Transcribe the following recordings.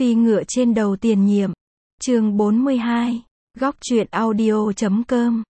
Phi ngựa trên đầu tiền nhiệm. Chương 42. Góc truyện audio.com.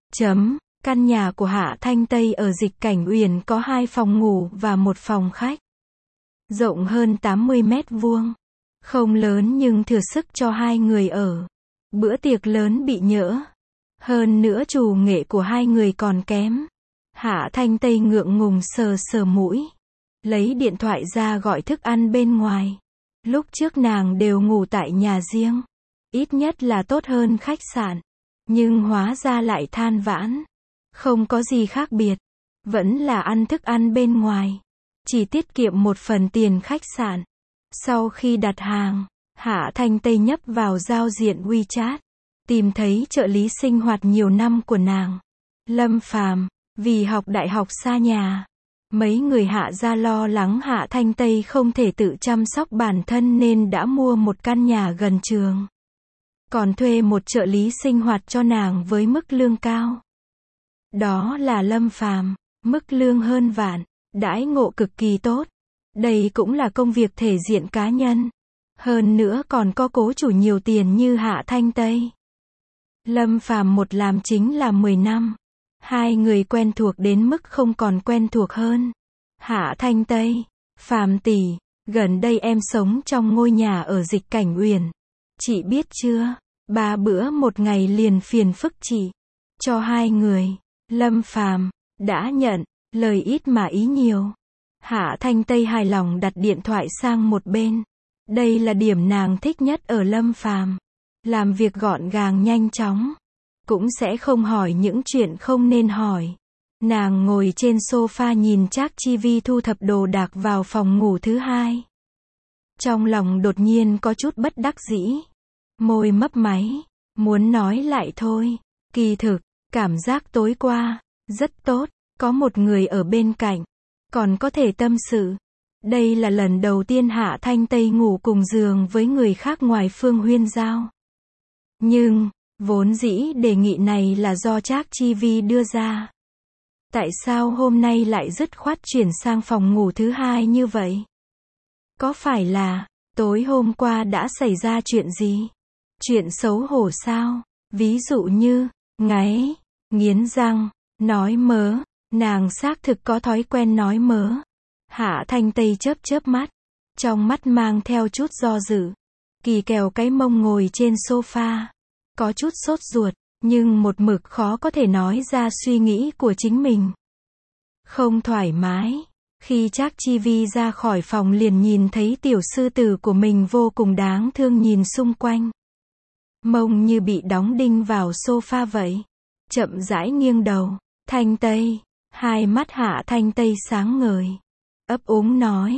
Căn nhà của Hạ Thanh Tây ở Dịch Cảnh Uyển có 2 phòng ngủ và 1 phòng khách. Rộng hơn 80 mét vuông. Không lớn nhưng thừa sức cho 2 người ở. Bữa tiệc lớn bị nhỡ. Hơn nữa chủ nghệ của 2 người còn kém. Hạ Thanh Tây ngượng ngùng sờ sờ mũi. Lấy điện thoại ra gọi thức ăn bên ngoài. Lúc trước nàng đều ngủ tại nhà riêng. Ít nhất là tốt hơn khách sạn. Nhưng hóa ra lại than vãn. Không có gì khác biệt. Vẫn là ăn thức ăn bên ngoài. Chỉ tiết kiệm 1 phần tiền khách sạn. Sau khi đặt hàng, Hạ Thanh Tây nhấp vào giao diện WeChat. Tìm thấy trợ lý sinh hoạt nhiều năm của nàng. Lâm Phàm. Vì học đại học xa nhà. Mấy người Hạ gia lo lắng Hạ Thanh Tây không thể tự chăm sóc bản thân nên đã mua một căn nhà gần trường. Còn thuê một trợ lý sinh hoạt cho nàng với mức lương cao. Đó là Lâm Phàm, mức lương hơn vạn, đãi ngộ cực kỳ tốt. Đây cũng là công việc thể diện cá nhân. Hơn nữa còn có cố chủ nhiều tiền như Hạ Thanh Tây. Lâm Phàm một làm chính là 10 năm. 2 người quen thuộc đến mức không còn quen thuộc hơn. Hạ Thanh Tây, Phàm tỷ, gần đây em sống trong ngôi nhà ở Dịch Cảnh Uyển. Chị biết chưa, 3 bữa 1 ngày liền phiền phức chị. Cho 2 người. Lâm Phàm đã nhận, lời ít mà ý nhiều. Hạ Thanh Tây hài lòng đặt điện thoại sang một bên. Đây là điểm nàng thích nhất ở Lâm Phàm. Làm việc gọn gàng nhanh chóng. Cũng sẽ không hỏi những chuyện không nên hỏi. Nàng ngồi trên sofa nhìn Trác Chi Vi thu thập đồ đạc vào phòng ngủ thứ 2. Trong lòng đột nhiên có chút bất đắc dĩ. Môi mấp máy. Muốn nói lại thôi. Kỳ thực, cảm giác tối qua rất tốt. Có một người ở bên cạnh. Còn có thể tâm sự. Đây là lần đầu tiên Hạ Thanh Tây ngủ cùng giường với người khác ngoài Phương Huyên Giao. Nhưng, vốn dĩ đề nghị này là do Trác Chi Vi đưa ra. Tại sao hôm nay lại dứt khoát chuyển sang phòng ngủ thứ 2 như vậy? Có phải là, tối hôm qua đã xảy ra chuyện gì? Chuyện xấu hổ sao? Ví dụ như, ngáy, nghiến răng, nói mớ. Nàng xác thực có thói quen nói mớ. Hạ Thanh Tây chớp chớp mắt. Trong mắt mang theo chút do dự. Kỳ kèo cái mông ngồi trên sofa. Có chút sốt ruột, nhưng một mực khó có thể nói ra suy nghĩ của chính mình. Không thoải mái. Khi Trác Chi Vi ra khỏi phòng liền nhìn thấy tiểu sư tử của mình vô cùng đáng thương nhìn xung quanh. Mông như bị đóng đinh vào sofa vậy. Chậm rãi nghiêng đầu. Thanh Tây. 2 mắt Hạ Thanh Tây sáng ngời. Ấp úng nói.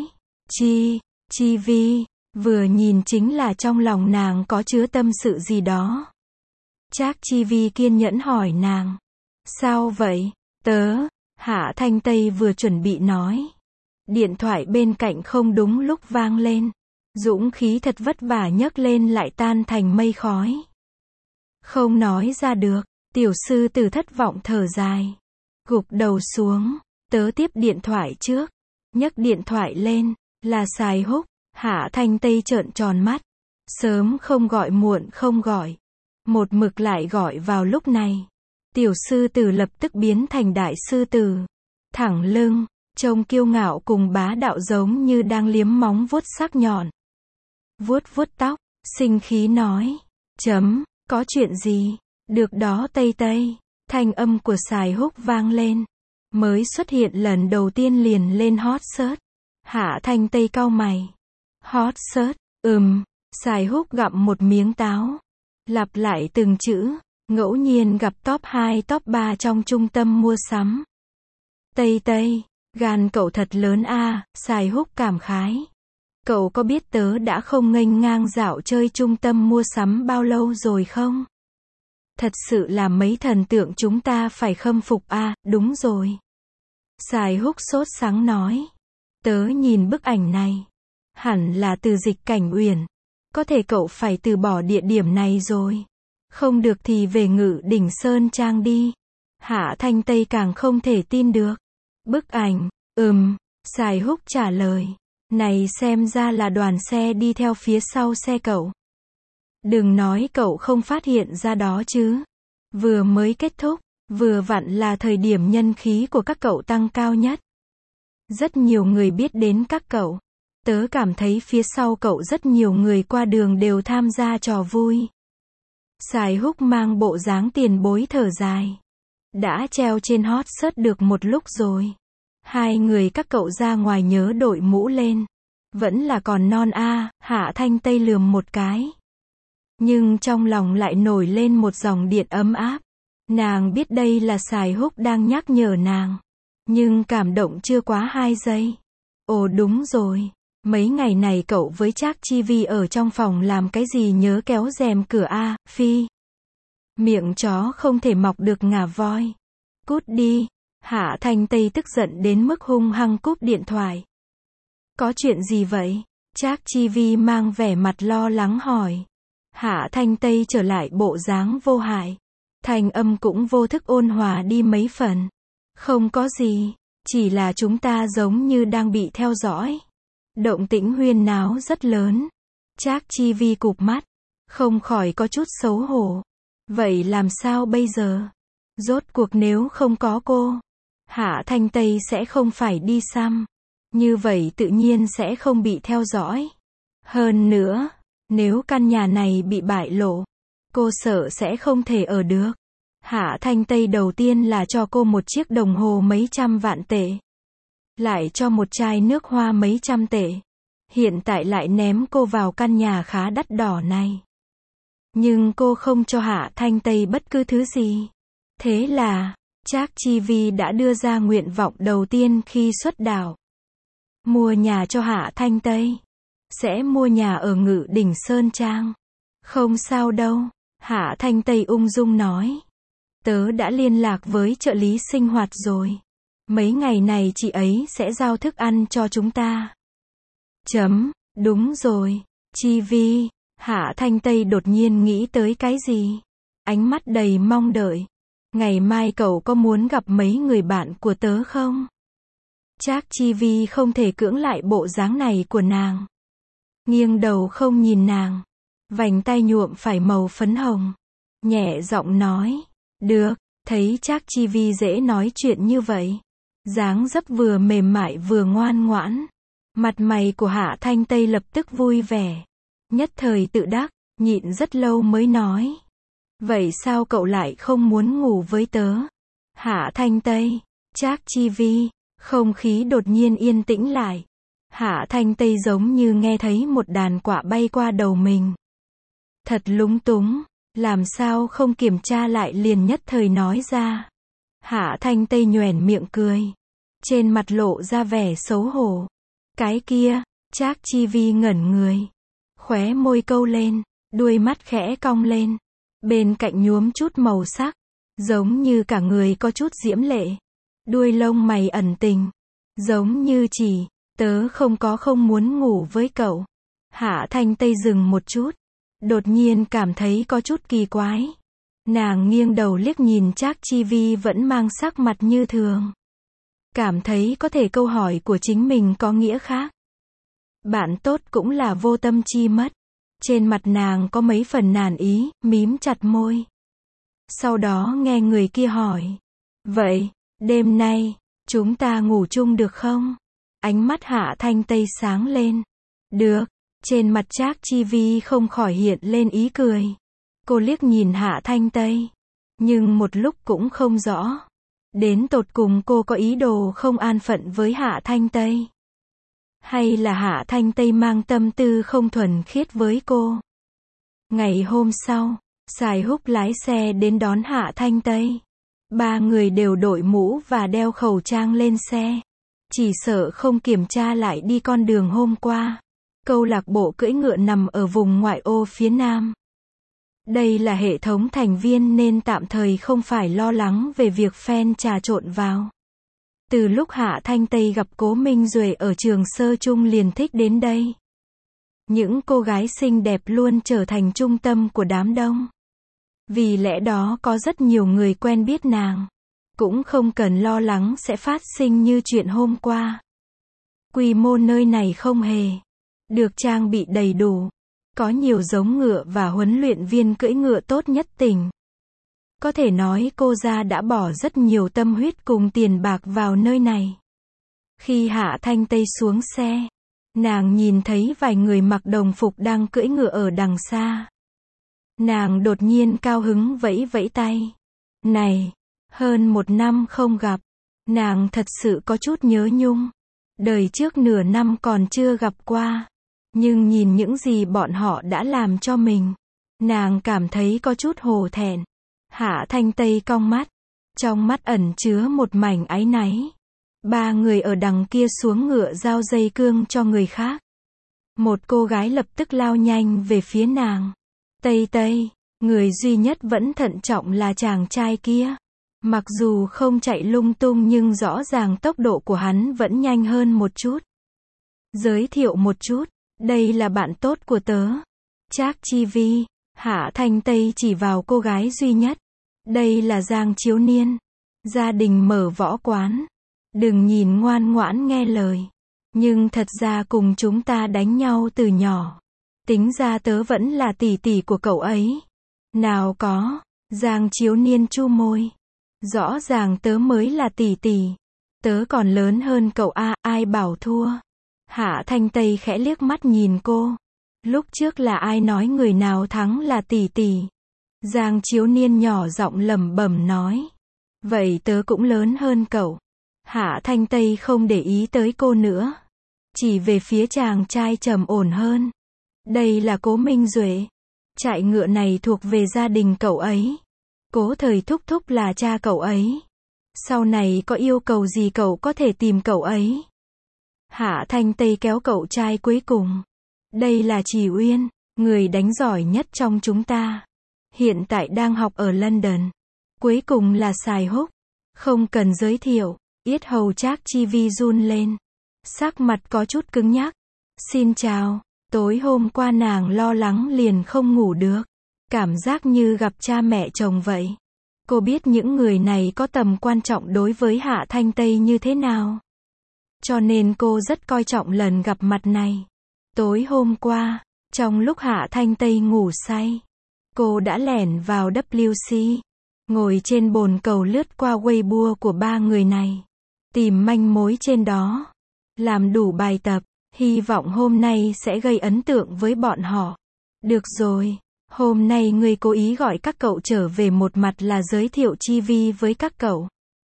Chi Vi. Vừa nhìn chính là trong lòng nàng có chứa tâm sự gì đó. Trác Chi Vi kiên nhẫn hỏi nàng. Sao vậy? Hạ Thanh Tây vừa chuẩn bị nói. Điện thoại bên cạnh không đúng lúc vang lên. Dũng khí thật vất vả nhấc lên lại tan thành mây khói. Không nói ra được. Tiểu sư tử thất vọng thở dài. Gục đầu xuống. Tớ tiếp điện thoại trước. Nhấc điện thoại lên. Là Sài Húc. Hạ Thanh Tây trợn tròn mắt. Sớm không gọi muộn không gọi. Một mực lại gọi vào lúc này. Tiểu sư tử lập tức biến thành đại sư tử. Thẳng lưng, trông kiêu ngạo cùng bá đạo giống như đang liếm móng vuốt sắc nhọn. Vuốt vuốt tóc, sinh khí nói. Có chuyện gì? Được đó Tây Tây. Thanh âm của Sài Húc vang lên. Mới xuất hiện lần đầu tiên liền lên hot search. Hạ Thanh Tây cau mày. Hot search, Sài Húc gặm một miếng táo. Lặp lại từng chữ, ngẫu nhiên gặp top 2 top 3 trong trung tâm mua sắm. Tây Tây, gan cậu thật lớn a, Sài Húc cảm khái. Cậu có biết tớ đã không nghênh ngang dạo chơi trung tâm mua sắm bao lâu rồi không? Thật sự là mấy thần tượng chúng ta phải khâm phục a, đúng rồi. Sài Húc sốt sắng nói. Tớ nhìn bức ảnh này. Hẳn là từ Dịch Cảnh Uyển. Có thể cậu phải từ bỏ địa điểm này rồi. Không được thì về Ngự Đỉnh Sơn Trang đi. Hạ Thanh Tây càng không thể tin được. Bức ảnh, Sài Húc trả lời. Này xem ra là đoàn xe đi theo phía sau xe cậu. Đừng nói cậu không phát hiện ra đó chứ. Vừa mới kết thúc, vừa vặn là thời điểm nhân khí của các cậu tăng cao nhất. Rất nhiều người biết đến các cậu. Tớ cảm thấy phía sau cậu rất nhiều người qua đường đều tham gia trò vui. Sài Húc mang bộ dáng tiền bối thở dài. Đã treo trên hot search được một lúc rồi. Hai người các cậu ra ngoài nhớ đội mũ lên. Vẫn là còn non a. Hạ Thanh Tây lườm một cái. Nhưng trong lòng lại nổi lên một dòng điện ấm áp. Nàng biết đây là Sài Húc đang nhắc nhở nàng. Nhưng cảm động chưa quá 2 giây. Ồ đúng rồi. Mấy ngày này cậu với Trác Chi Vi ở trong phòng làm cái gì nhớ kéo rèm cửa a, Phi. Miệng chó không thể mọc được ngà voi. Cút đi. Hạ Thanh Tây tức giận đến mức hung hăng cúp điện thoại. Có chuyện gì vậy? Trác Chi Vi mang vẻ mặt lo lắng hỏi. Hạ Thanh Tây trở lại bộ dáng vô hại. Thanh âm cũng vô thức ôn hòa đi mấy phần. Không có gì, chỉ là chúng ta giống như đang bị theo dõi. Động tĩnh huyên náo rất lớn. Trác Chi Vi cụp mắt, không khỏi có chút xấu hổ. Vậy làm sao bây giờ? Rốt cuộc nếu không có cô, Hạ Thanh Tây sẽ không phải đi xăm. Như vậy tự nhiên sẽ không bị theo dõi. Hơn nữa, nếu căn nhà này bị bại lộ, cô sợ sẽ không thể ở được. Hạ Thanh Tây đầu tiên là cho cô một chiếc đồng hồ mấy trăm vạn tệ. Lại cho một chai nước hoa mấy trăm tệ. Hiện tại lại ném cô vào căn nhà khá đắt đỏ này. Nhưng cô không cho Hạ Thanh Tây bất cứ thứ gì. Thế là, Trác Chi Vi đã đưa ra nguyện vọng đầu tiên khi xuất đạo. Mua nhà cho Hạ Thanh Tây. Sẽ mua nhà ở Ngự Đỉnh Sơn Trang. Không sao đâu, Hạ Thanh Tây ung dung nói. Tớ đã liên lạc với trợ lý sinh hoạt rồi. Mấy ngày này chị ấy sẽ giao thức ăn cho chúng ta. Đúng rồi, Chi Vi. Hạ Thanh Tây đột nhiên nghĩ tới cái gì? Ánh mắt đầy mong đợi. Ngày mai cậu có muốn gặp mấy người bạn của tớ không? Trác Chi Vi không thể cưỡng lại bộ dáng này của nàng. Nghiêng đầu không nhìn nàng. Vành tai nhuộm phải màu phấn hồng. Nhẹ giọng nói. Được, thấy Trác Chi Vi dễ nói chuyện như vậy. Dáng dấp vừa mềm mại vừa ngoan ngoãn. Mặt mày của Hạ Thanh Tây lập tức vui vẻ. Nhất thời tự đắc, nhịn rất lâu mới nói. Vậy sao cậu lại không muốn ngủ với tớ? Hạ Thanh Tây, Trác Chi Vi, không khí đột nhiên yên tĩnh lại. Hạ Thanh Tây giống như nghe thấy một đàn quạ bay qua đầu mình. Thật lúng túng, làm sao không kiểm tra lại liền nhất thời nói ra. Hạ Thanh Tây nhoẻn miệng cười. Trên mặt lộ ra vẻ xấu hổ. Cái kia, Trác Chi Vi ngẩn người. Khóe môi câu lên, đuôi mắt khẽ cong lên. Bên cạnh nhuốm chút màu sắc. Giống như cả người có chút diễm lệ. Đuôi lông mày ẩn tình. Giống như chỉ, tớ không muốn ngủ với cậu. Hạ Thanh Tây dừng một chút. Đột nhiên cảm thấy có chút kỳ quái. Nàng nghiêng đầu liếc nhìn Trác Chi Vi vẫn mang sắc mặt như thường. Cảm thấy có thể câu hỏi của chính mình có nghĩa khác. Bạn tốt cũng là vô tâm chi mất. Trên mặt nàng có mấy phần nản ý, mím chặt môi. Sau đó nghe người kia hỏi. Vậy, đêm nay, chúng ta ngủ chung được không? Ánh mắt Hạ Thanh Tây sáng lên. Được. Trên mặt Trác Chi Vi không khỏi hiện lên ý cười. Cô liếc nhìn Hạ Thanh Tây. Nhưng một lúc cũng không rõ. Đến tột cùng cô có ý đồ không an phận với Hạ Thanh Tây. Hay là Hạ Thanh Tây mang tâm tư không thuần khiết với cô. Ngày hôm sau, Sài Húc lái xe đến đón Hạ Thanh Tây. Ba người đều đội mũ và đeo khẩu trang lên xe. Chỉ sợ không kiểm tra lại đi con đường hôm qua. Câu lạc bộ cưỡi ngựa nằm ở vùng ngoại ô phía nam. Đây là hệ thống thành viên nên tạm thời không phải lo lắng về việc fan trà trộn vào. Từ lúc Hạ Thanh Tây gặp Cố Minh Duệ ở trường sơ trung liền thích đến đây. Những cô gái xinh đẹp luôn trở thành trung tâm của đám đông. Vì lẽ đó có rất nhiều người quen biết nàng. Cũng không cần lo lắng sẽ phát sinh như chuyện hôm qua. Quy mô nơi này không hề được trang bị đầy đủ. Có nhiều giống ngựa và huấn luyện viên cưỡi ngựa tốt nhất tỉnh. Có thể nói cô Gia đã bỏ rất nhiều tâm huyết cùng tiền bạc vào nơi này. Khi Hạ Thanh Tây xuống xe, nàng nhìn thấy vài người mặc đồng phục đang cưỡi ngựa ở đằng xa. Nàng đột nhiên cao hứng vẫy vẫy tay. Này, hơn 1 năm không gặp, nàng thật sự có chút nhớ nhung. Đời trước nửa năm còn chưa gặp qua, nhưng nhìn những gì bọn họ đã làm cho mình, nàng cảm thấy có chút hổ thẹn. Hạ Thanh Tây cong mắt, trong mắt ẩn chứa một mảnh áy náy. 3 người ở đằng kia xuống ngựa giao dây cương cho người khác. Một cô gái lập tức lao nhanh về phía nàng. Tây Tây, người duy nhất vẫn thận trọng là chàng trai kia. Mặc dù không chạy lung tung nhưng rõ ràng tốc độ của hắn vẫn nhanh hơn một chút. Giới thiệu một chút, đây là bạn tốt của tớ. Trác Chi Vi. Hạ Thanh Tây chỉ vào cô gái duy nhất. Đây là Giang Chiếu Niên. Gia đình mở võ quán. Đừng nhìn ngoan ngoãn nghe lời. Nhưng thật ra cùng chúng ta đánh nhau từ nhỏ. Tính ra tớ vẫn là tỷ tỷ của cậu ấy. Nào có. Giang Chiếu Niên chu môi. Rõ ràng tớ mới là tỷ tỷ. Tớ còn lớn hơn cậu a, ai bảo thua. Hạ Thanh Tây khẽ liếc mắt nhìn cô. Lúc trước là ai nói người nào thắng là tỷ tỷ. Giang Chiếu Niên nhỏ giọng lẩm bẩm nói. Vậy tớ cũng lớn hơn cậu. Hạ Thanh Tây không để ý tới cô nữa. Chỉ về phía chàng trai trầm ổn hơn. Đây là Cố Minh Duệ. Trại ngựa này thuộc về gia đình cậu ấy. Cố Thời thúc thúc là cha cậu ấy. Sau này có yêu cầu gì cậu có thể tìm cậu ấy. Hạ Thanh Tây kéo cậu trai cuối cùng. Đây là Trì Uyên, người đánh giỏi nhất trong chúng ta. Hiện tại đang học ở London. Cuối cùng là Sài Húc. Không cần giới thiệu. Yết hầu Trác Chi Vi run lên. Sắc mặt có chút cứng nhắc. Xin chào. Tối hôm qua nàng lo lắng liền không ngủ được. Cảm giác như gặp cha mẹ chồng vậy. Cô biết những người này có tầm quan trọng đối với Hạ Thanh Tây như thế nào. Cho nên cô rất coi trọng lần gặp mặt này. Tối hôm qua, trong lúc Hạ Thanh Tây ngủ say, cô đã lẻn vào WC, ngồi trên bồn cầu lướt qua Weibo của 3 người này, tìm manh mối trên đó, làm đủ bài tập, hy vọng hôm nay sẽ gây ấn tượng với bọn họ. Được rồi, hôm nay ngươi cố ý gọi các cậu trở về, một mặt là giới thiệu Chi Vi với các cậu.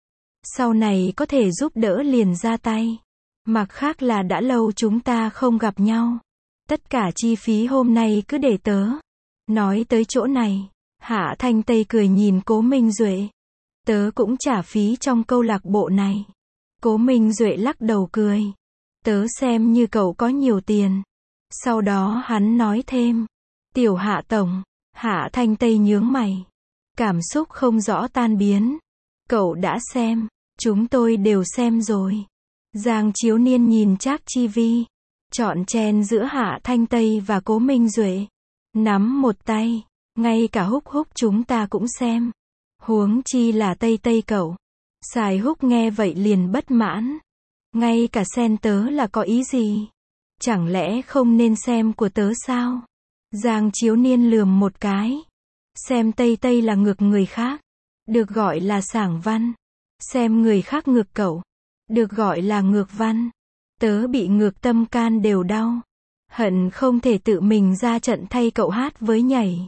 Sau này có thể giúp đỡ liền ra tay. Mặt khác là đã lâu chúng ta không gặp nhau. Tất cả chi phí hôm nay cứ để tớ. Nói tới chỗ này, Hạ Thanh Tây cười nhìn Cố Minh Duệ. Tớ cũng trả phí trong câu lạc bộ này. Cố Minh Duệ lắc đầu cười. Tớ xem như cậu có nhiều tiền. Sau đó hắn nói thêm. Tiểu Hạ tổng. Hạ Thanh Tây nhướng mày. Cảm xúc không rõ tan biến. Cậu đã xem. Chúng tôi đều xem rồi. Giang Chiếu Niên nhìn Trác Chi Vi. Chọn chen giữa Hạ Thanh Tây và Cố Minh Duệ. Nắm một tay. Ngay cả Húc Húc chúng ta cũng xem. Huống chi là Tây Tây cậu. Sài Húc nghe vậy liền bất mãn. Ngay cả sen tớ là có ý gì? Chẳng lẽ không nên xem của tớ sao? Giang Chiếu Niên lườm một cái. Xem Tây Tây là ngược người khác. Được gọi là sảng văn. Xem người khác ngược cậu. Được gọi là ngược văn. Tớ bị ngược tâm can đều đau. Hận không thể tự mình ra trận thay cậu hát với nhảy.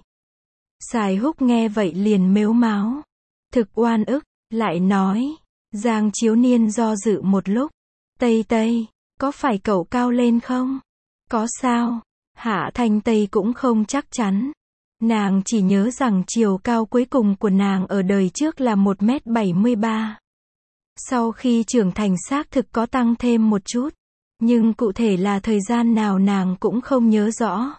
Sài Húc nghe vậy liền mếu máo. Thực oan ức, lại nói. Giang Chiếu Niên do dự một lúc. Tây Tây, có phải cậu cao lên không? Có sao? Hạ Thanh Tây cũng không chắc chắn. Nàng chỉ nhớ rằng chiều cao cuối cùng của nàng ở đời trước là 1m73. Sau khi trưởng thành xác thực có tăng thêm một chút. Nhưng cụ thể là thời gian nào nàng cũng không nhớ rõ.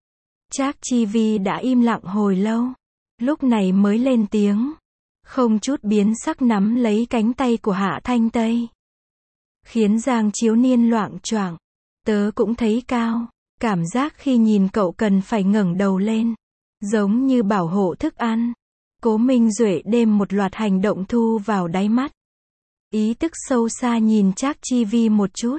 Trác Chi Vi đã im lặng hồi lâu. Lúc này mới lên tiếng. Không chút biến sắc nắm lấy cánh tay của Hạ Thanh Tây. Khiến Giang Chiếu Niên loạng choạng. Tớ cũng thấy cao. Cảm giác khi nhìn cậu cần phải ngẩng đầu lên. Giống như bảo hộ thức ăn. Cố Minh Duệ đêm một loạt hành động thu vào đáy mắt. Ý tức sâu xa nhìn Trác Chi Vi một chút.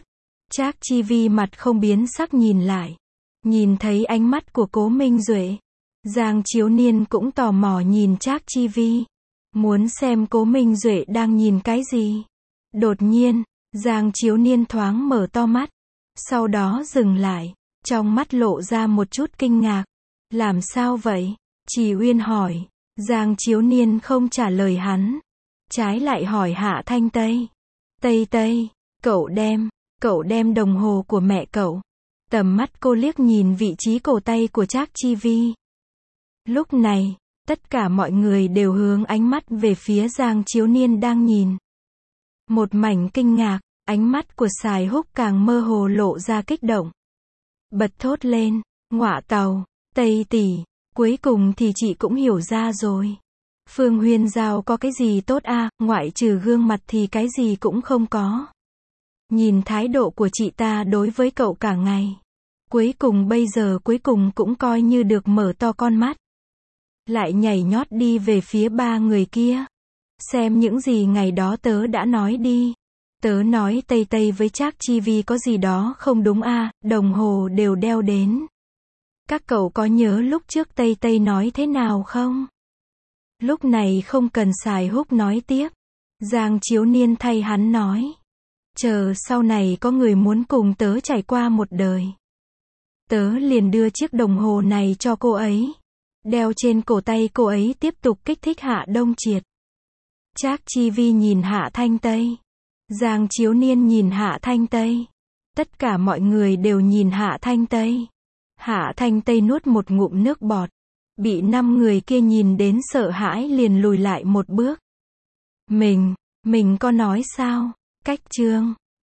Trác Chi Vi mặt không biến sắc nhìn lại. Nhìn thấy ánh mắt của Cố Minh Duệ. Giang Chiếu Niên cũng tò mò nhìn Trác Chi Vi. Muốn xem Cố Minh Duệ đang nhìn cái gì. Đột nhiên, Giang Chiếu Niên thoáng mở to mắt. Sau đó dừng lại. Trong mắt lộ ra một chút kinh ngạc. Làm sao vậy? Trì Uyên hỏi. Giang Chiếu Niên không trả lời hắn. Trái lại hỏi Hạ Thanh Tây. Tây Tây, cậu đem đồng hồ của mẹ cậu. Tầm mắt cô liếc nhìn vị trí cổ tay của Trác Chi Vi. Lúc này, tất cả mọi người đều hướng ánh mắt về phía Giang Chiếu Niên đang nhìn. Một mảnh kinh ngạc, ánh mắt của Sài Húc càng mơ hồ lộ ra kích động. Bật thốt lên, ngọa tàu, Tây tỷ, cuối cùng thì chị cũng hiểu ra rồi. Phương Huyên Giao có cái gì tốt à, ngoại trừ gương mặt thì cái gì cũng không có. Nhìn thái độ của chị ta đối với cậu cả ngày. Bây giờ cũng coi như được mở to con mắt. Lại nhảy nhót đi về phía ba người kia. Xem những gì ngày đó tớ đã nói đi. Tớ nói Tây Tây với Trác Chi Vi có gì đó không đúng à, đồng hồ đều đeo đến. Các cậu có nhớ lúc trước Tây Tây nói thế nào không? Lúc này không cần Sài Húc nói tiếp. Giang Chiếu Niên thay hắn nói. Chờ sau này có người muốn cùng tớ trải qua một đời. Tớ liền đưa chiếc đồng hồ này cho cô ấy. Đeo trên cổ tay cô ấy tiếp tục kích thích Hạ Đông Triệt. Trác Chi Vi nhìn Hạ Thanh Tây. Giang Chiếu Niên nhìn Hạ Thanh Tây. Tất cả mọi người đều nhìn Hạ Thanh Tây. Hạ Thanh Tây nuốt một ngụm nước bọt. Bị 5 người kia nhìn đến sợ hãi liền lùi lại một bước. Mình có nói sao? Cách chương